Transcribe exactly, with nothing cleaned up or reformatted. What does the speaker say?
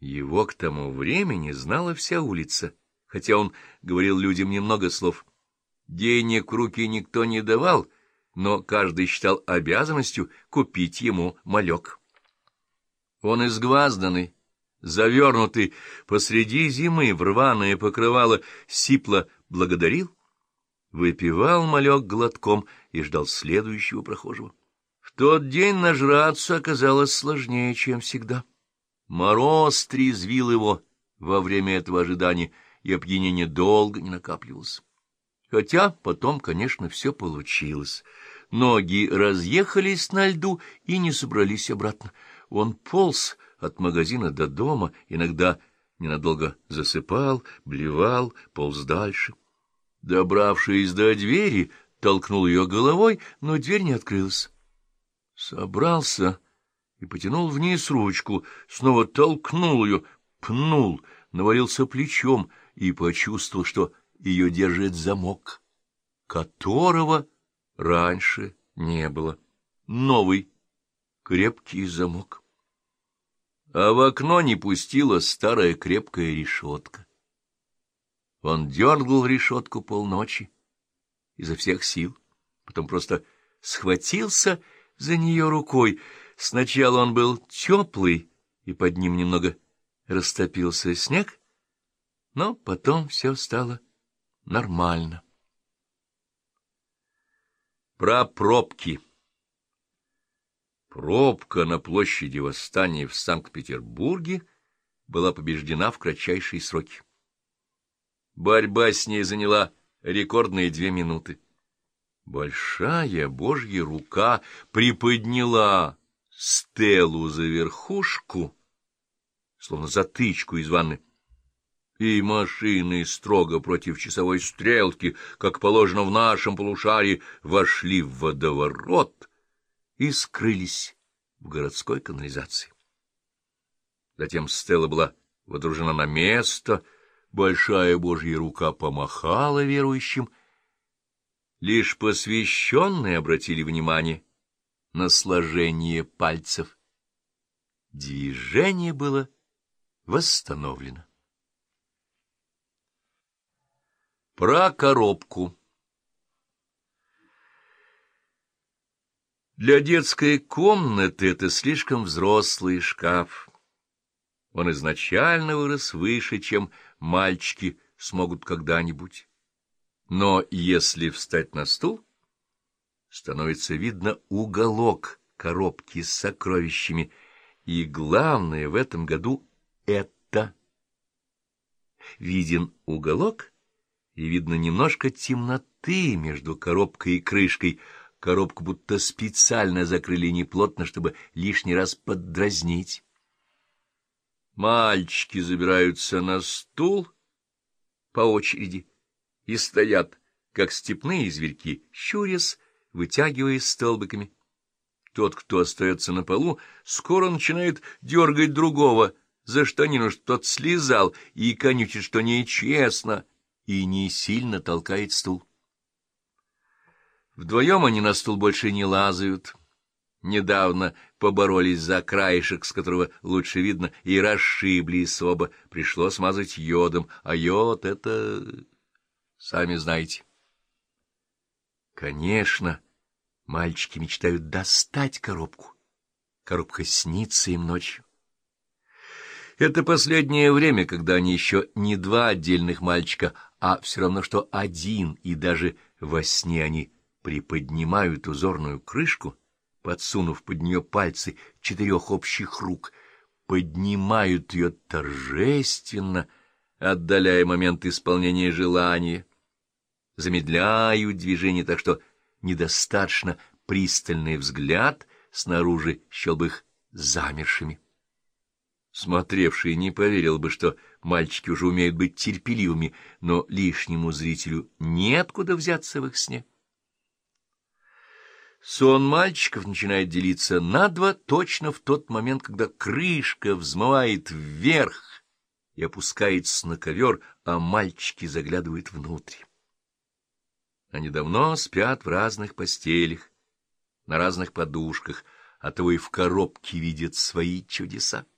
Его к тому времени знала вся улица, хотя он говорил людям немного слов. Денег в руки никто не давал, но каждый считал обязанностью купить ему малек. Он изгвазданный, завернутый посреди зимы в рваное покрывало, сипло благодарил, выпивал малек глотком и ждал следующего прохожего. В тот день нажраться оказалось сложнее, чем всегда. Мороз трезвил его во время этого ожидания, и опьянение долго не накапливалось. Хотя потом, конечно, все получилось. Ноги разъехались на льду и не собрались обратно. Он полз от магазина до дома, иногда ненадолго засыпал, блевал, полз дальше. Добравшись до двери, толкнул ее головой, но дверь не открылась. Собрался и потянул вниз ручку, снова толкнул ее, пнул, навалился плечом и почувствовал, что ее держит замок, которого раньше не было. Новый, крепкий замок. А в окно не пустила старая крепкая решетка. Он дергал решетку полночи изо всех сил, потом просто схватился за нее рукой. Сначала он был теплый, и под ним немного растопился снег, но потом все стало нормально. Про пробки. Пробка на площади Восстания в Санкт-Петербурге была побеждена в кратчайшие сроки. Борьба с ней заняла рекордные две минуты. Большая Божья рука приподняла стелу за верхушку, словно затычку из ванны, и машины строго против часовой стрелки, как положено в нашем полушарии, вошли в водоворот и скрылись в городской канализации. Затем стела была водружена на место, большая Божья рука помахала верующим. Лишь посвященные обратили внимание на сложение пальцев. Движение было восстановлено. Про коробку. Для детской комнаты это слишком взрослый шкаф. Он изначально вырос выше, чем мальчики смогут когда-нибудь. Но если встать на стул, становится видно уголок коробки с сокровищами, и главное в этом году — это. Виден уголок, и видно немножко темноты между коробкой и крышкой. Коробку будто специально закрыли неплотно, чтобы лишний раз поддразнить. Мальчики забираются на стул по очереди и стоят, как степные зверьки, щурясь, вытягиваясь столбиками. Тот, кто остается на полу, скоро начинает дергать другого за штанину, что тот слезал, и конючит, что нечестно, и не сильно толкает стул. Вдвоем они на стул больше не лазают. Недавно поборолись за краешек, с которого лучше видно, и расшиблись оба. Пришлось смазать йодом, а йод — это... сами знаете. Конечно, мальчики мечтают достать коробку. Коробка снится им ночью. Это последнее время, когда они еще не два отдельных мальчика, а все равно, что один, и даже во сне они приподнимают узорную крышку, подсунув под нее пальцы четырех общих рук, поднимают ее торжественно, отдаляя момент исполнения желания, замедляют движение так, что недостаточно пристальный взгляд снаружи счел бы их замершими. Смотревший не поверил бы, что мальчики уже умеют быть терпеливыми, но лишнему зрителю неоткуда взяться в их сне. Сон мальчиков начинает делиться на два точно в тот момент, когда крышка взмывает вверх и опускается на ковер, а мальчики заглядывают внутрь. Они давно спят в разных постелях, на разных подушках, а то и в коробке видят свои чудеса.